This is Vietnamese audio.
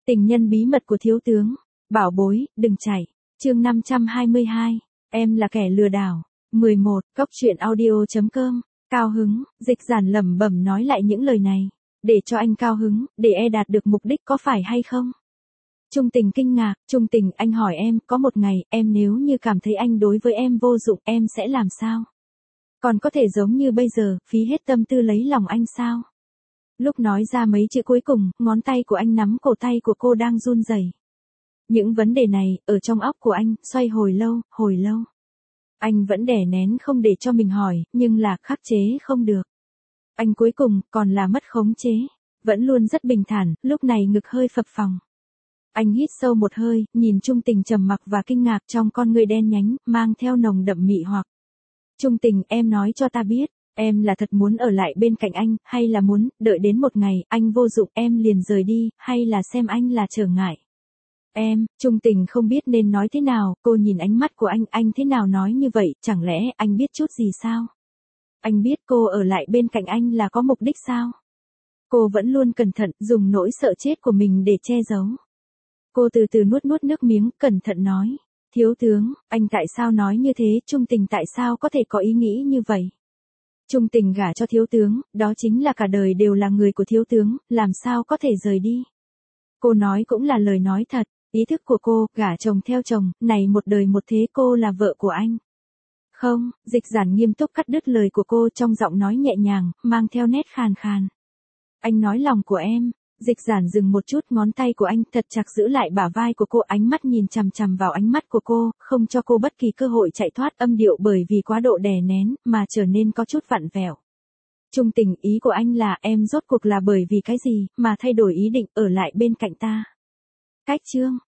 Tình nhân bí mật của thiếu tướng. Bảo bối, đừng chạy. Chương 522. Em là kẻ lừa đảo. 11. Cốc truyện audio.com. Cao hứng, Dịch Giản lẩm bẩm nói lại những lời này. Để cho anh cao hứng, để đạt được mục đích có phải hay không? Trung Tình kinh ngạc, Trung Tình, anh hỏi em, có một ngày, em nếu như cảm thấy anh đối với em vô dụng, em sẽ làm sao? Còn có thể giống như bây giờ, phí hết tâm tư lấy lòng anh sao? Lúc nói ra mấy chữ cuối cùng, ngón tay của anh nắm cổ tay của cô đang run rẩy. Những vấn đề này, ở trong óc của anh, xoay hồi lâu, hồi lâu. Anh vẫn đè nén không để cho mình hỏi, nhưng là khắc chế không được. Anh cuối cùng, còn là mất khống chế. Vẫn luôn rất bình thản, lúc này ngực hơi phập phồng. Anh hít sâu một hơi, nhìn Trung Tình trầm mặc và kinh ngạc trong con người đen nhánh, mang theo nồng đậm mị hoặc. Trung Tình, em nói cho ta biết, em là thật muốn ở lại bên cạnh anh, hay là muốn, đợi đến một ngày, anh vô dụng em liền rời đi, hay là xem anh là trở ngại. Em, Trung Tình không biết nên nói thế nào, cô nhìn ánh mắt của anh thế nào nói như vậy, chẳng lẽ anh biết chút gì sao? Anh biết cô ở lại bên cạnh anh là có mục đích sao? Cô vẫn luôn cẩn thận, dùng nỗi sợ chết của mình để che giấu. Cô từ từ nuốt nước miếng, cẩn thận nói. Thiếu tướng, anh tại sao nói như thế, Trung Tình tại sao có thể có ý nghĩ như vậy? Trung Tình gả cho thiếu tướng, đó chính là cả đời đều là người của thiếu tướng, làm sao có thể rời đi? Cô nói cũng là lời nói thật, ý thức của cô, gả chồng theo chồng, này một đời một thế cô là vợ của anh. Không, Dịch Giản nghiêm túc cắt đứt lời của cô trong giọng nói nhẹ nhàng, mang theo nét khàn khàn. Anh nói lòng của em. Dịch Giản dừng một chút, ngón tay của anh thật chặt giữ lại bả vai của cô, ánh mắt nhìn chằm chằm vào ánh mắt của cô, không cho cô bất kỳ cơ hội chạy thoát, âm điệu bởi vì quá độ đè nén, mà trở nên có chút vặn vẹo. Trung Tình, ý của anh là em rốt cuộc là bởi vì cái gì, mà thay đổi ý định ở lại bên cạnh ta? Cách chương.